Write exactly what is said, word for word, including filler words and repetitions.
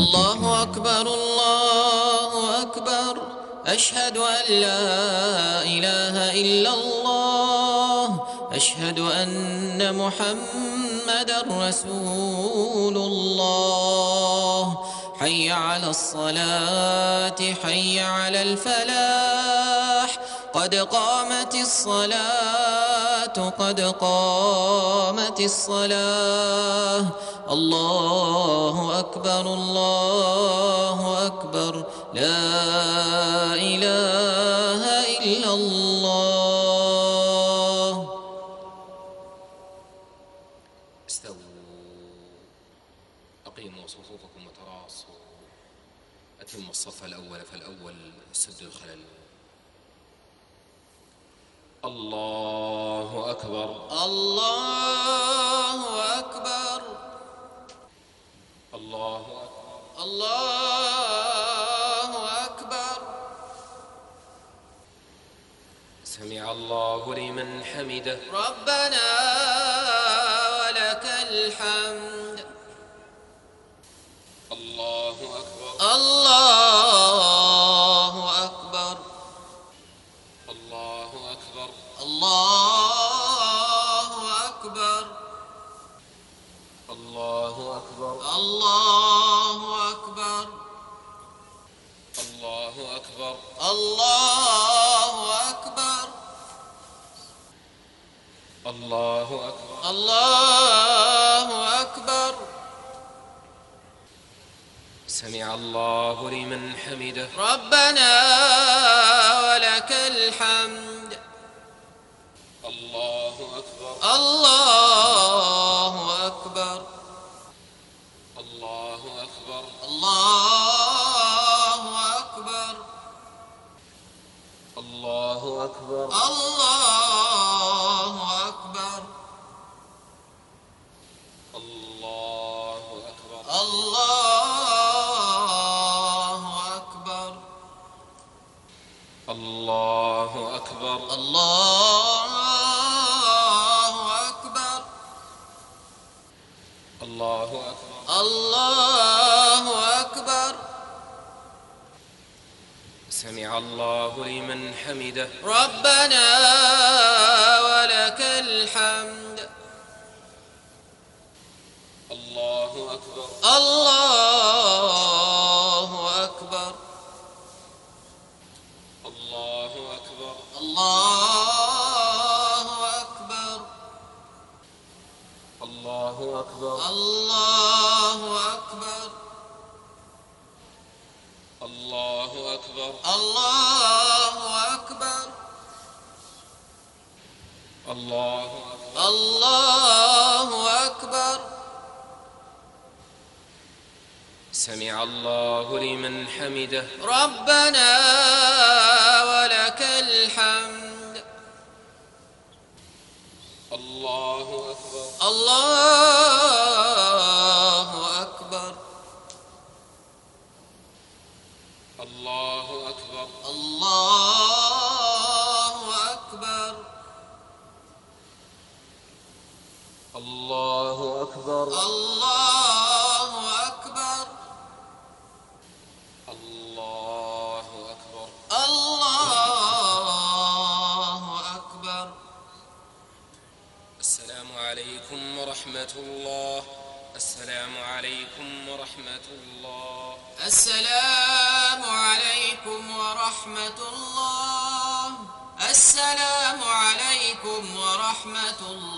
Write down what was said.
الله أكبر الله أكبر أشهد أن لا إله إلا الله أشهد أن محمدًا رسول الله حي على الصلاة حي على الفلاح قد قامت الصلاة قد قامت الصلاة الله أكبر الله أكبر لا إله إلا الله. استووا أقيموا صفوفكم وتراصوا أتموا الصف الأول فالأول سدوا الخلل. الله أكبر الله أكبر الله أكبر الله أكبر. سمع الله لمن حمده ربنا ولك الحمد. الله أكبر الله أكبر الله أكبر الله أكبر الله أكبر الله أكبر الله أكبر الله أكبر الله أكبر الله أكبر. سمع الله لمن حمده ربنا ولك الحمد. الله أكبر الله أكبر الله أكبر الله أكبر الله أكبر الله أكبر الله أكبر الله أكبر الله أكبر الله أكبر الله أكبر الله أكبر. سمع الله لمن حمده ربنا ولك الحمد. الله أكبر الله أكبر الله أكبر الله أكبر الله أكبر الله أكبر الله أكبر الله أكبر الله أكبر الله أكبر. سمع الله لمن حمده ربنا ولك الحمد. الله أكبر الله أكبر الله أكبر الله أكبر الله أكبر الله أكبر الله أكبر الله أكبر. السلام عليكم ورحمة الله السلام عليكم ورحمة الله السلام عليكم ورحمة الله السلام عليكم ورحمة الله.